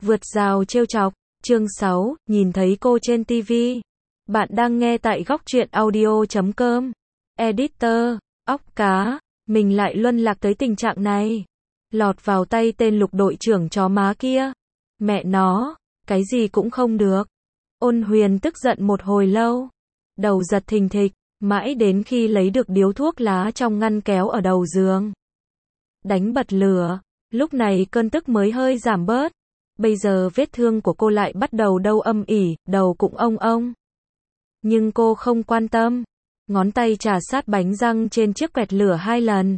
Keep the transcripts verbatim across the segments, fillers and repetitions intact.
Vượt rào trêu chọc, chương sáu, nhìn thấy cô trên ti vi. Bạn đang nghe tại góc truyện audio chấm com. Editor, óc cá, mình lại luân lạc tới tình trạng này. Lọt vào tay tên Lục đội trưởng chó má kia. Mẹ nó, cái gì cũng không được. Ôn Huyền tức giận một hồi lâu. Đầu giật thình thịch, mãi đến khi lấy được điếu thuốc lá trong ngăn kéo ở đầu giường. Đánh bật lửa, lúc này cơn tức mới hơi giảm bớt. Bây giờ vết thương của cô lại bắt đầu đau âm ỉ, đầu cũng ông ông. Nhưng cô không quan tâm. Ngón tay chà sát bánh răng trên chiếc quẹt lửa hai lần.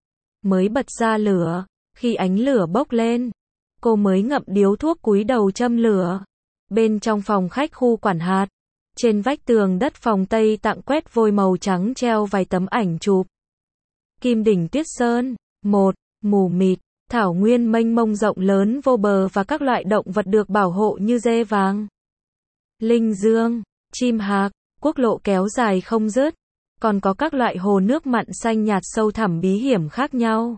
Mới bật ra lửa, khi ánh lửa bốc lên, cô mới ngậm điếu thuốc cúi đầu châm lửa. Bên trong phòng khách khu quản hạt, trên vách tường đất phòng Tây Tạng quét vôi màu trắng treo vài tấm ảnh chụp. Kim đỉnh Tuyết Sơn, một, mù mịt, thảo nguyên mênh mông rộng lớn vô bờ và các loại động vật được bảo hộ như dê vàng, linh dương, chim hạc, quốc lộ kéo dài không dứt, còn có các loại hồ nước mặn xanh nhạt sâu thẳm bí hiểm khác nhau.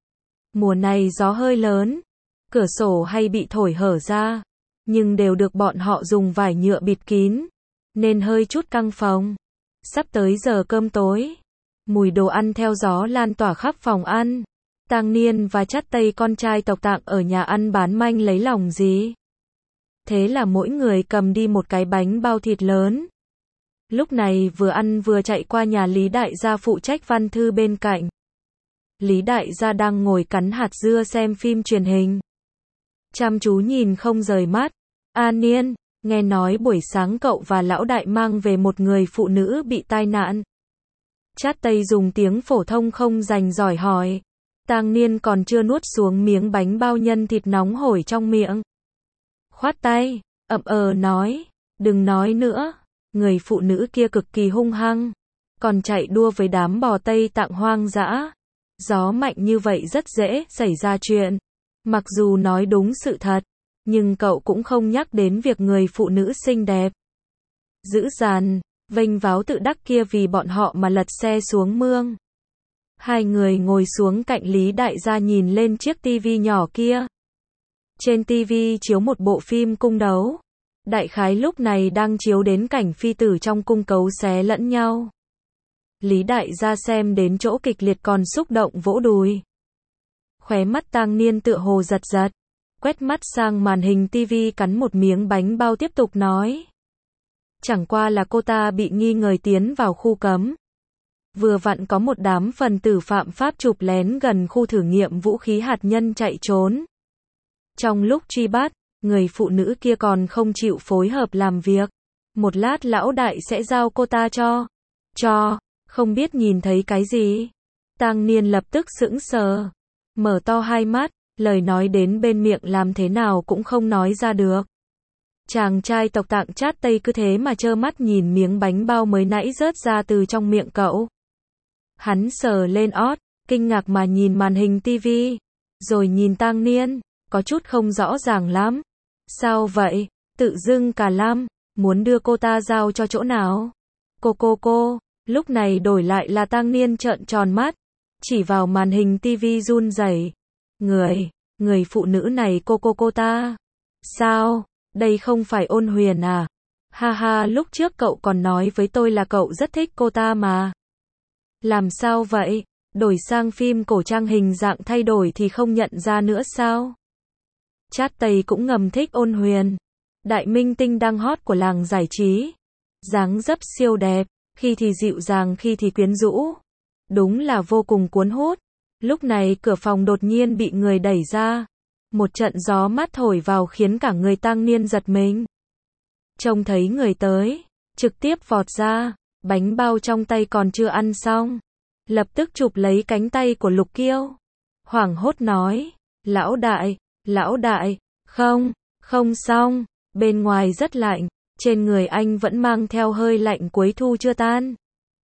Mùa này gió hơi lớn, cửa sổ hay bị thổi hở ra, nhưng đều được bọn họ dùng vải nhựa bịt kín, nên hơi chút căng phòng. Sắp tới giờ cơm tối, mùi đồ ăn theo gió lan tỏa khắp phòng ăn. Tang Niên và Chát Tây con trai tộc Tạng ở nhà ăn bán manh lấy lòng gì. Thế là mỗi người cầm đi một cái bánh bao thịt lớn. Lúc này vừa ăn vừa chạy qua nhà Lý Đại gia phụ trách văn thư bên cạnh. Lý Đại gia đang ngồi cắn hạt dưa xem phim truyền hình. Chăm chú nhìn không rời mắt. A Niên, nghe nói buổi sáng cậu và lão đại mang về một người phụ nữ bị tai nạn. Chát Tây dùng tiếng phổ thông không rành giỏi hỏi. Tang Niên còn chưa nuốt xuống miếng bánh bao nhân thịt nóng hổi trong miệng. Khoát tay, ậm ờ nói, đừng nói nữa, người phụ nữ kia cực kỳ hung hăng, còn chạy đua với đám bò Tây Tạng hoang dã. Gió mạnh như vậy rất dễ xảy ra chuyện. Mặc dù nói đúng sự thật, nhưng cậu cũng không nhắc đến việc người phụ nữ xinh đẹp, dữ dằn, vênh váo tự đắc kia vì bọn họ mà lật xe xuống mương. Hai người ngồi xuống cạnh Lý Đại gia nhìn lên chiếc tivi nhỏ kia. Trên tivi chiếu một bộ phim cung đấu. Đại khái lúc này đang chiếu đến cảnh phi tử trong cung cấu xé lẫn nhau. Lý Đại gia xem đến chỗ kịch liệt còn xúc động vỗ đùi. Khóe mắt Tang Niên tựa hồ giật giật, quét mắt sang màn hình tivi cắn một miếng bánh bao tiếp tục nói. Chẳng qua là cô ta bị nghi ngờ tiến vào khu cấm. Vừa vặn có một đám phần tử phạm pháp chụp lén gần khu thử nghiệm vũ khí hạt nhân chạy trốn. Trong lúc truy bắt, người phụ nữ kia còn không chịu phối hợp làm việc. Một lát lão đại sẽ giao cô ta cho. Cho, không biết nhìn thấy cái gì. Tang Niên lập tức sững sờ. Mở to hai mắt, lời nói đến bên miệng làm thế nào cũng không nói ra được. Chàng trai tộc Tạng Chát Tây cứ thế mà trơ mắt nhìn miếng bánh bao mới nãy rớt ra từ trong miệng cậu. Hắn sờ lên ót, kinh ngạc mà nhìn màn hình tivi, rồi nhìn Tang Niên, có chút không rõ ràng lắm. Sao vậy? Tự dưng cả lam, muốn đưa cô ta giao cho chỗ nào? Cô cô cô, lúc này đổi lại là Tang Niên trợn tròn mắt, chỉ vào màn hình tivi run rẩy. Người, người phụ nữ này cô cô cô ta. Sao? Đây không phải Ôn Huyền à? Ha ha, lúc trước cậu còn nói với tôi là cậu rất thích cô ta mà. Làm sao vậy? Đổi sang phim cổ trang hình dạng thay đổi thì không nhận ra nữa sao? Chát Tây cũng ngầm thích Ôn Huyền. Đại minh tinh đang hot của làng giải trí. Dáng dấp siêu đẹp, khi thì dịu dàng khi thì quyến rũ. Đúng là vô cùng cuốn hút. Lúc này cửa phòng đột nhiên bị người đẩy ra. Một trận gió mát thổi vào khiến cả người Tang Niên giật mình. Trông thấy người tới, trực tiếp vọt ra, bánh bao trong tay còn chưa ăn xong. Lập tức chụp lấy cánh tay của Lục Kiêu. Hoảng hốt nói, lão đại, lão đại, không, không xong, bên ngoài rất lạnh, trên người anh vẫn mang theo hơi lạnh cuối thu chưa tan.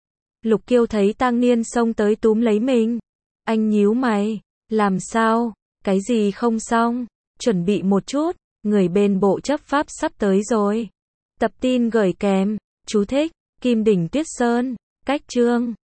Lục Kiêu thấy Tang Niên xông tới túm lấy mình. Anh nhíu mày, làm sao, cái gì không xong, chuẩn bị một chút, người bên bộ chấp pháp sắp tới rồi. Tập tin gửi kèm, chú thích, Kim đỉnh Tuyết Sơn, cách chương.